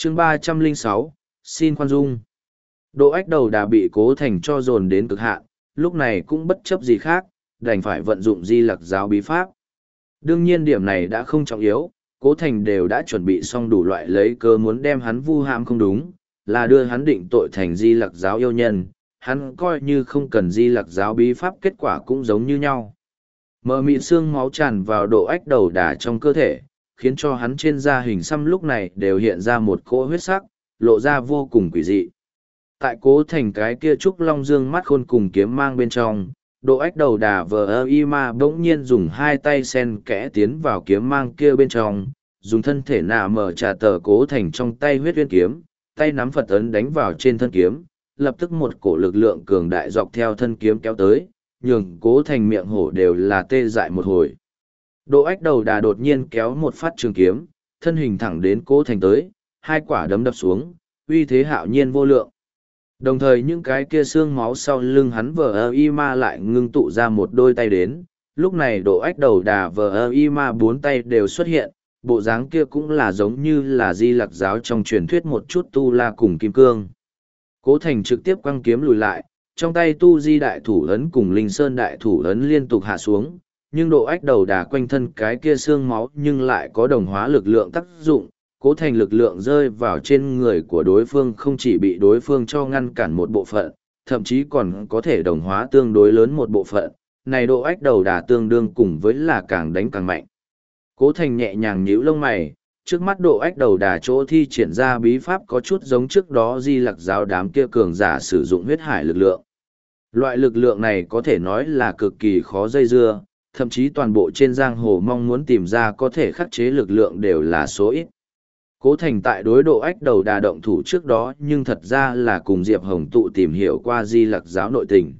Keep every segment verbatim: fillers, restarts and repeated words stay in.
chương ba trăm lẻ sáu, xin khoan dung. Độ ách đầu đà bị Cố Thành cho dồn đến cực hạn, lúc này cũng bất chấp gì khác, đành phải vận dụng di lặc giáo bí pháp. Đương nhiên điểm này đã không trọng yếu, Cố Thành đều đã chuẩn bị xong đủ loại lấy cơ muốn đem hắn vu hãm không đúng, là đưa hắn định tội thành di lặc giáo yêu nhân, hắn coi như không cần di lặc giáo bí pháp kết quả cũng giống như nhau. Mờ mịn xương máu tràn vào độ ách đầu đà trong cơ thể, khiến cho hắn trên da hình xăm lúc này đều hiện ra một cỗ huyết sắc, lộ ra vô cùng quỷ dị. Tại Cố Thành cái kia trúc long dương mắt khôn cùng kiếm mang bên trong, độ ách đầu đà vờ ơ y ma bỗng nhiên dùng hai tay sen kẽ tiến vào kiếm mang kia bên trong, dùng thân thể nạ mở trà tờ Cố Thành trong tay huyết uyên kiếm, tay nắm Phật ấn đánh vào trên thân kiếm, lập tức một cổ lực lượng cường đại dọc theo thân kiếm kéo tới, nhường Cố Thành miệng hổ đều là tê dại một hồi. Độ ách đầu đà đột nhiên kéo một phát trường kiếm, thân hình thẳng đến Cố Thành tới, hai quả đấm đập xuống, uy thế hạo nhiên vô lượng. Đồng thời những cái kia xương máu sau lưng hắn vờ ơ y ma lại ngưng tụ ra một đôi tay đến, lúc này độ ách đầu đà vờ ơ y ma bốn tay đều xuất hiện, bộ dáng kia cũng là giống như là di lặc giáo trong truyền thuyết một chút tu la cùng kim cương. Cố Thành trực tiếp quăng kiếm lùi lại, trong tay tu di đại thủ ấn cùng linh sơn đại thủ ấn liên tục hạ xuống, nhưng độ ách đầu đà quanh thân cái kia xương máu nhưng lại có đồng hóa lực lượng tác dụng. Cố Thành lực lượng rơi vào trên người của đối phương không chỉ bị đối phương cho ngăn cản một bộ phận, thậm chí còn có thể đồng hóa tương đối lớn một bộ phận, này độ ách đầu đà tương đương cùng với là càng đánh càng mạnh. Cố Thành nhẹ nhàng nhíu lông mày, trước mắt độ ách đầu đà chỗ thi triển ra bí pháp có chút giống trước đó di lặc giáo đám kia cường giả sử dụng huyết hải lực lượng. Loại lực lượng này có thể nói là cực kỳ khó dây dưa, thậm chí toàn bộ trên giang hồ mong muốn tìm ra có thể khắc chế lực lượng đều là số ít. Cố Thành tại đối độ ách đầu đà động thủ trước đó nhưng thật ra là cùng Diệp Hồng tụ tìm hiểu qua di lặc giáo nội tình.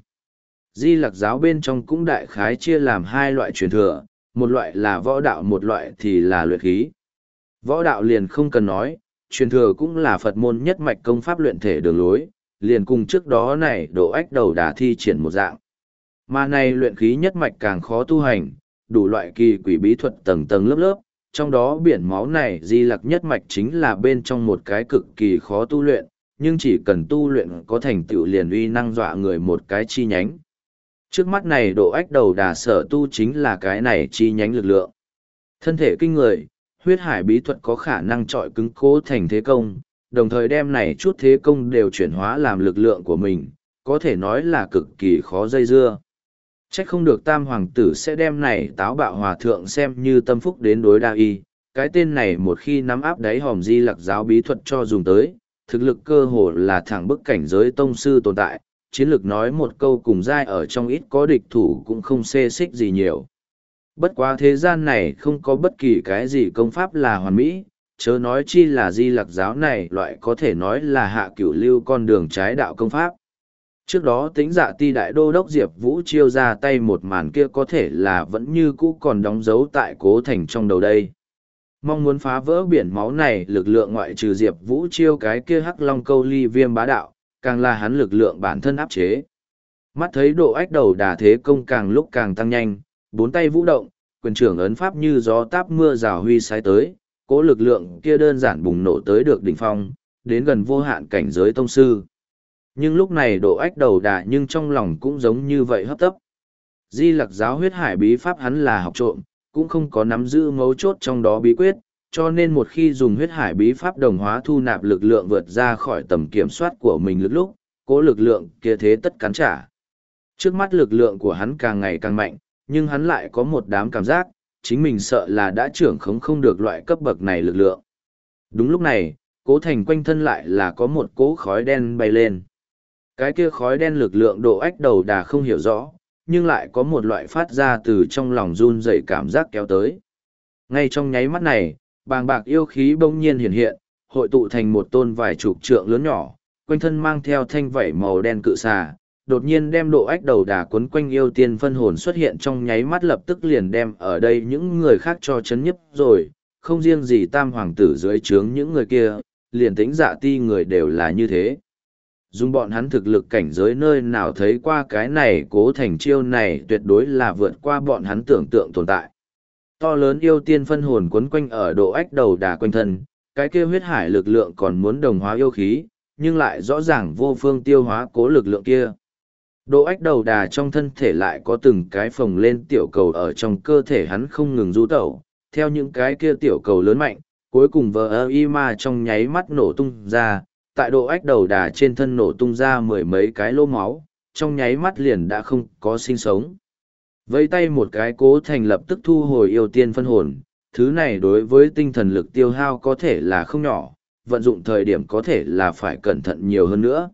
Di lặc giáo bên trong cũng đại khái chia làm hai loại truyền thừa, một loại là võ đạo, một loại thì là luyện khí. Võ đạo liền không cần nói, truyền thừa cũng là Phật môn nhất mạch công pháp luyện thể đường lối, liền cùng trước đó này độ ách đầu đà thi triển một dạng. Mà này luyện khí nhất mạch càng khó tu hành, đủ loại kỳ quỷ bí thuật tầng tầng lớp lớp, trong đó biển máu này di lặc nhất mạch chính là bên trong một cái cực kỳ khó tu luyện, nhưng chỉ cần tu luyện có thành tựu liền uy năng dọa người một cái chi nhánh. Trước mắt này độ ách đầu đà sở tu chính là cái này chi nhánh lực lượng. Thân thể kinh người, huyết hải bí thuật có khả năng trọi cứng Cố Thành thế công, đồng thời đem này chút thế công đều chuyển hóa làm lực lượng của mình, có thể nói là cực kỳ khó dây dưa. Trách không được tam hoàng tử sẽ đem này táo bạo hòa thượng xem như tâm phúc đến đối đa y, cái tên này một khi nắm áp đáy hòm di lặc giáo bí thuật cho dùng tới, thực lực cơ hồ là thẳng bức cảnh giới tông sư tồn tại, chiến lược nói một câu cùng giai ở trong ít có địch thủ cũng không xê xích gì nhiều. Bất quá thế gian này không có bất kỳ cái gì công pháp là hoàn mỹ, chớ nói chi là di lặc giáo này loại có thể nói là hạ cửu lưu con đường trái đạo công pháp. Trước đó tính dạ ti đại đô đốc Diệp Vũ chiêu ra tay một màn kia có thể là vẫn như cũ còn đóng dấu tại Cố Thành trong đầu đây. Mong muốn phá vỡ biển máu này lực lượng ngoại trừ Diệp Vũ chiêu cái kia hắc long câu ly viêm bá đạo, càng là hắn lực lượng bản thân áp chế. Mắt thấy độ ách đầu đà thế công càng lúc càng tăng nhanh, bốn tay vũ động, quyền trưởng ấn pháp như gió táp mưa rào huy sái tới, cố lực lượng kia đơn giản bùng nổ tới được đỉnh phong, đến gần vô hạn cảnh giới tông sư. Nhưng lúc này độ ách đầu đà nhưng trong lòng cũng giống như vậy hấp tấp. Di lặc giáo huyết hải bí pháp hắn là học trộm, cũng không có nắm giữ mấu chốt trong đó bí quyết, cho nên một khi dùng huyết hải bí pháp đồng hóa thu nạp lực lượng vượt ra khỏi tầm kiểm soát của mình lúc lúc, cố lực lượng kia thế tất cắn trả. Trước mắt lực lượng của hắn càng ngày càng mạnh, nhưng hắn lại có một đám cảm giác, chính mình sợ là đã trưởng khống không được loại cấp bậc này lực lượng. Đúng lúc này, Cố Thành quanh thân lại là có một cỗ khói đen bay lên. Cái kia khói đen lực lượng độ ách đầu đà không hiểu rõ, nhưng lại có một loại phát ra từ trong lòng run dậy cảm giác kéo tới. Ngay trong nháy mắt này, bàng bạc yêu khí bỗng nhiên hiện hiện, hội tụ thành một tôn vài chục trượng lớn nhỏ, quanh thân mang theo thanh vảy màu đen cự xà, đột nhiên đem độ ách đầu đà quấn quanh yêu tiên phân hồn xuất hiện trong nháy mắt lập tức liền đem ở đây những người khác cho chấn nhấp rồi, không riêng gì tam hoàng tử dưới trướng những người kia, liền tính dạ ti người đều là như thế. Dùng bọn hắn thực lực cảnh giới nơi nào thấy qua cái này Cố Thành chiêu này tuyệt đối là vượt qua bọn hắn tưởng tượng tồn tại. To lớn yêu tiên phân hồn quấn quanh ở độ ách đầu đà quanh thân, cái kia huyết hải lực lượng còn muốn đồng hóa yêu khí, nhưng lại rõ ràng vô phương tiêu hóa cố lực lượng kia. Độ ách đầu đà trong thân thể lại có từng cái phồng lên tiểu cầu ở trong cơ thể hắn không ngừng du tẩu, theo những cái kia tiểu cầu lớn mạnh, cuối cùng vờ ơ y ma trong nháy mắt nổ tung ra, tại độ ách đầu đà trên thân nổ tung ra mười mấy cái lỗ máu, trong nháy mắt liền đã không có sinh sống. Vây tay một cái, Cố Thành lập tức thu hồi yêu tiên phân hồn, thứ này đối với tinh thần lực tiêu hao có thể là không nhỏ, vận dụng thời điểm có thể là phải cẩn thận nhiều hơn nữa.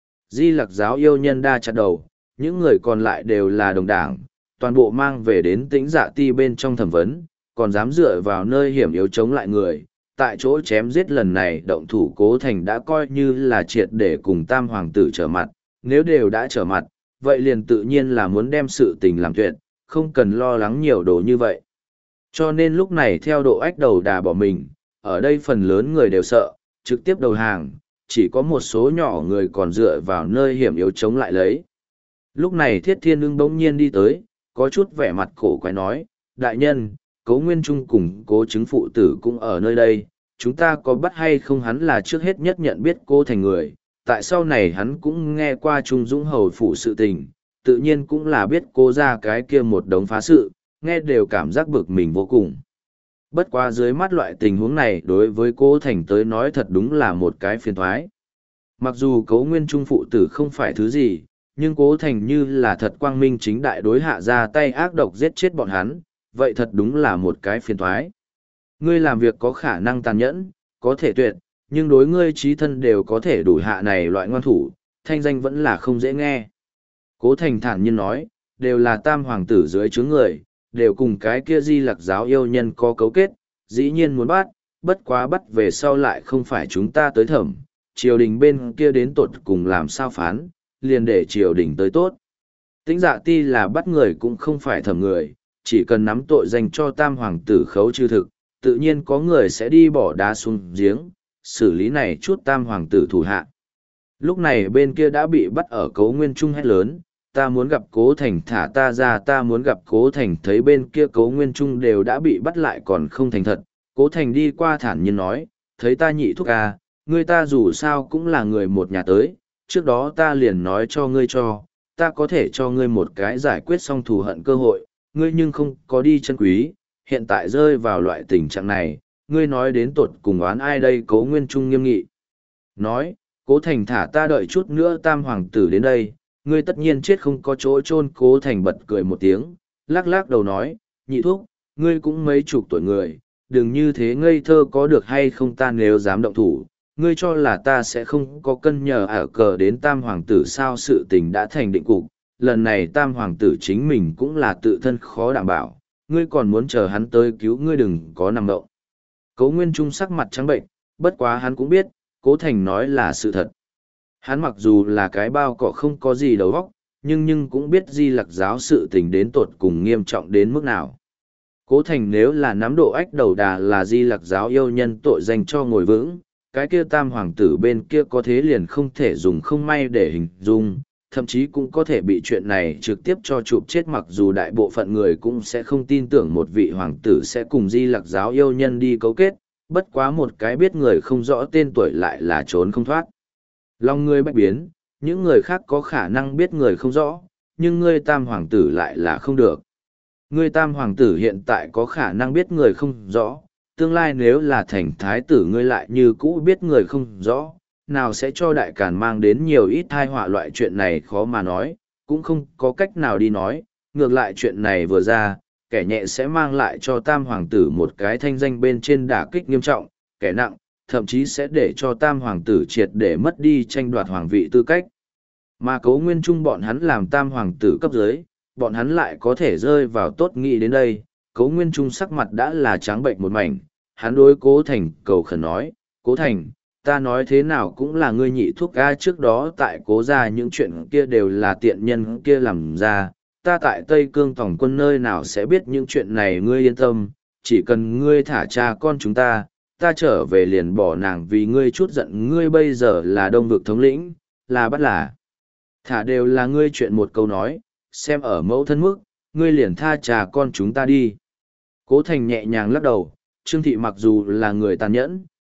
Di Lặc giáo yêu nhân đa chặt đầu, những người còn lại đều là đồng đảng, toàn bộ mang về đến Tĩnh Dạ Ti bên trong thẩm vấn, còn dám dựa vào nơi hiểm yếu chống lại người. Tại chỗ chém giết lần này động thủ Cố Thành đã coi như là triệt để cùng tam hoàng tử trở mặt, nếu đều đã trở mặt, vậy liền tự nhiên là muốn đem sự tình làm tuyệt, không cần lo lắng nhiều đồ như vậy. Cho nên lúc này theo độ ách đầu đà bỏ mình, ở đây phần lớn người đều sợ, trực tiếp đầu hàng, chỉ có một số nhỏ người còn dựa vào nơi hiểm yếu chống lại lấy. Lúc này Thiết Thiên Ưng bỗng nhiên đi tới, có chút vẻ mặt cổ quái nói, đại nhân, Cố Nguyên Trung cùng Cố Chứng phụ tử cũng ở nơi đây, chúng ta có bắt hay không? Hắn là trước hết nhất nhận biết Cố Thành người, tại sau này hắn cũng nghe qua Trung Dũng hầu phủ sự tình, tự nhiên cũng là biết Cố ra cái kia một đống phá sự, nghe đều cảm giác bực mình vô cùng. Bất quá dưới mắt loại tình huống này đối với Cố Thành tới nói thật đúng là một cái phiền thoái. Mặc dù Cố Nguyên Trung phụ tử không phải thứ gì, nhưng Cố Thành như là thật quang minh chính đại đối hạ ra tay ác độc giết chết bọn hắn, vậy thật đúng là một cái phiền thoái. Ngươi làm việc có khả năng tàn nhẫn, có thể tuyệt, nhưng đối ngươi trí thân đều có thể đủ hạ này loại ngoan thủ, thanh danh vẫn là không dễ nghe. Cố Thành thản nhiên nói, đều là tam hoàng tử dưới chướng người, đều cùng cái kia Di Lặc giáo yêu nhân có cấu kết, dĩ nhiên muốn bắt, bất quá bắt về sau lại không phải chúng ta tới thẩm, triều đình bên kia đến tột cùng làm sao phán, liền để triều đình tới tốt. Tĩnh Dạ Ti là bắt người cũng không phải thẩm người, chỉ cần nắm tội danh cho tam hoàng tử khấu trừ thực, tự nhiên có người sẽ đi bỏ đá xuống giếng, xử lý này chút tam hoàng tử thủ hạ. Lúc này bên kia đã bị bắt ở Cố Nguyên Trung hét lớn, ta muốn gặp Cố Thành, thả ta ra, ta muốn gặp Cố Thành. Thấy bên kia Cố Nguyên Trung đều đã bị bắt lại còn không thành thật, Cố Thành đi qua thản nhiên nói, thấy ta nhị thúc à, ngươi ta dù sao cũng là người một nhà tới, trước đó ta liền nói cho ngươi cho, ta có thể cho ngươi một cái giải quyết xong thù hận cơ hội, ngươi nhưng không có đi chân quý, hiện tại rơi vào loại tình trạng này, ngươi nói đến tột cùng oán ai đây? Cố Nguyên Trung nghiêm nghị nói, Cố Thành, thả ta đợi chút nữa tam hoàng tử đến đây, ngươi tất nhiên chết không có chỗ chôn. Cố Thành bật cười một tiếng, lắc lắc đầu nói, nhị thúc, ngươi cũng mấy chục tuổi người, đừng như thế ngây thơ có được hay không? Ta nếu dám động thủ, ngươi cho là ta sẽ không có cân nhờ ở cờ đến tam hoàng tử sao? Sự tình đã thành định cục, lần này tam hoàng tử chính mình cũng là tự thân khó đảm bảo, ngươi còn muốn chờ hắn tới cứu ngươi, đừng có nằm động. Cố Nguyên Trung sắc mặt trắng bệnh, bất quá hắn cũng biết, Cố Thành nói là sự thật. Hắn mặc dù là cái bao cỏ không có gì đầu óc, nhưng nhưng cũng biết Di Lặc giáo sự tình đến tột cùng nghiêm trọng đến mức nào. Cố Thành nếu là nắm độ ách đầu đà là Di Lặc giáo yêu nhân tội danh cho ngồi vững, cái kia tam hoàng tử bên kia có thế liền không thể dùng không may để hình dung, thậm chí cũng có thể bị chuyện này trực tiếp cho chụp chết, mặc dù đại bộ phận người cũng sẽ không tin tưởng một vị hoàng tử sẽ cùng Di Lặc giáo yêu nhân đi cấu kết, bất quá một cái biết người không rõ tên tuổi lại là trốn không thoát. Lòng người bách biến, những người khác có khả năng biết người không rõ, nhưng ngươi tam hoàng tử lại là không được. Ngươi tam hoàng tử hiện tại có khả năng biết người không rõ, tương lai nếu là thành thái tử ngươi lại như cũ biết người không rõ, nào sẽ cho đại càn mang đến nhiều ít tai họa. Loại chuyện này khó mà nói, cũng không có cách nào đi nói, ngược lại chuyện này vừa ra, kẻ nhẹ sẽ mang lại cho tam hoàng tử một cái thanh danh bên trên đả kích nghiêm trọng, kẻ nặng, thậm chí sẽ để cho tam hoàng tử triệt để mất đi tranh đoạt hoàng vị tư cách. Mà Cố Nguyên Trung bọn hắn làm tam hoàng tử cấp dưới, bọn hắn lại có thể rơi vào tốt nghị đến đây. Cố Nguyên Trung sắc mặt đã là trắng bệnh một mảnh, hắn đối Cố Thành cầu khẩn nói, Cố Thành, ta nói thế nào cũng là ngươi nhị thúc a, trước đó tại Cố gia những chuyện kia đều là tiện nhân kia làm ra, ta tại Tây Cương tổng quân nơi nào sẽ biết những chuyện này? Ngươi yên tâm, chỉ cần ngươi thả cha con chúng ta, ta trở về liền bỏ nàng vì ngươi chút giận. Ngươi bây giờ là Đông vực thống lĩnh, là bắt là thả đều là ngươi chuyện một câu nói, xem ở mẫu thân mức, ngươi liền tha cha con chúng ta đi. Cố Thành nhẹ nhàng lắc đầu, Trương Thị mặc dù là người tàn nhẫn,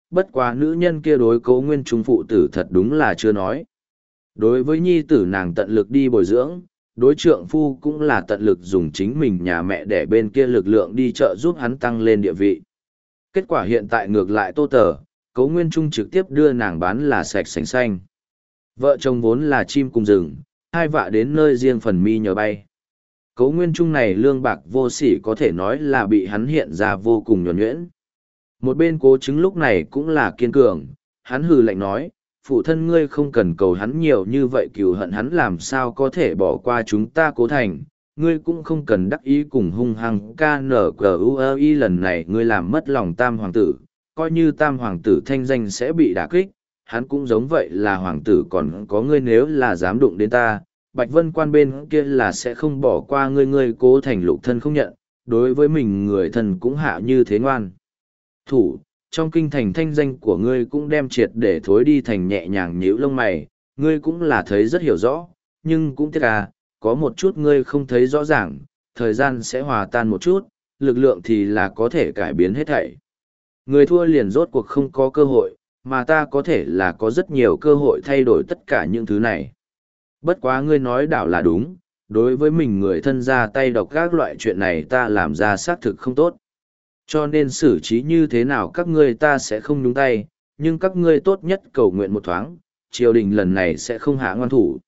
Bất quá nữ nhân kia đối Cố Nguyên Trung phụ tử thật đúng là chưa nói. Đối với nhi tử nàng tận lực đi bồi dưỡng, đối trượng phu cũng là tận lực dùng chính mình nhà mẹ để bên kia lực lượng đi trợ giúp hắn tăng lên địa vị. Kết quả hiện tại ngược lại Tô Tờ, Cố Nguyên Trung trực tiếp đưa nàng bán là sạch sành xanh. Vợ chồng vốn là chim cùng rừng, hai vạ đến nơi riêng phần mi nhờ bay. Cố Nguyên Trung này lương bạc vô sỉ có thể nói là bị hắn hiện ra vô cùng nhuần nhuyễn. Một bên Cố Chứng lúc này cũng là kiên cường, hắn hừ lạnh nói, phụ thân ngươi không cần cầu hắn nhiều như vậy, cừu hận hắn làm sao có thể bỏ qua chúng ta Cố Thành, ngươi cũng không cần đắc ý cùng hung hăng ca nở cờ u ơ y, lần này ngươi làm mất lòng tam hoàng tử, coi như tam hoàng tử thanh danh sẽ bị đả kích, hắn cũng giống vậy là hoàng tử, còn có ngươi nếu là dám đụng đến ta, Bạch Vân Quan bên kia là sẽ không bỏ qua ngươi, ngươi Cố Thành lục thân không nhận, đối với mình người thân cũng hạ như thế ngoan. Thủ, trong kinh thành thanh danh của ngươi cũng đem triệt để thối đi thành nhẹ nhàng nhíu lông mày, ngươi cũng là thấy rất hiểu rõ, nhưng cũng tiếc à, có một chút ngươi không thấy rõ ràng, thời gian sẽ hòa tan một chút, lực lượng thì là có thể cải biến hết thảy. Người thua liền rốt cuộc không có cơ hội, mà ta có thể là có rất nhiều cơ hội thay đổi tất cả những thứ này. Bất quá ngươi nói đảo là đúng, đối với mình người thân ra tay độc các loại chuyện này ta làm ra xác thực không tốt. Cho nên xử trí như thế nào các ngươi ta sẽ không nhúng tay, nhưng các ngươi tốt nhất cầu nguyện một thoáng, triều đình lần này sẽ không hạ ngoan thủ.